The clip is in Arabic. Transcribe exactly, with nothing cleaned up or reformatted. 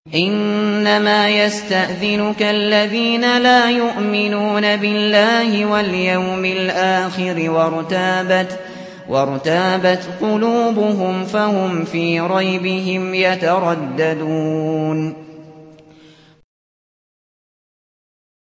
إنما يستأذنك الذين لا يؤمنون بالله واليوم الآخر وارتابت, وارتابت قلوبهم فهم في ريبهم يترددون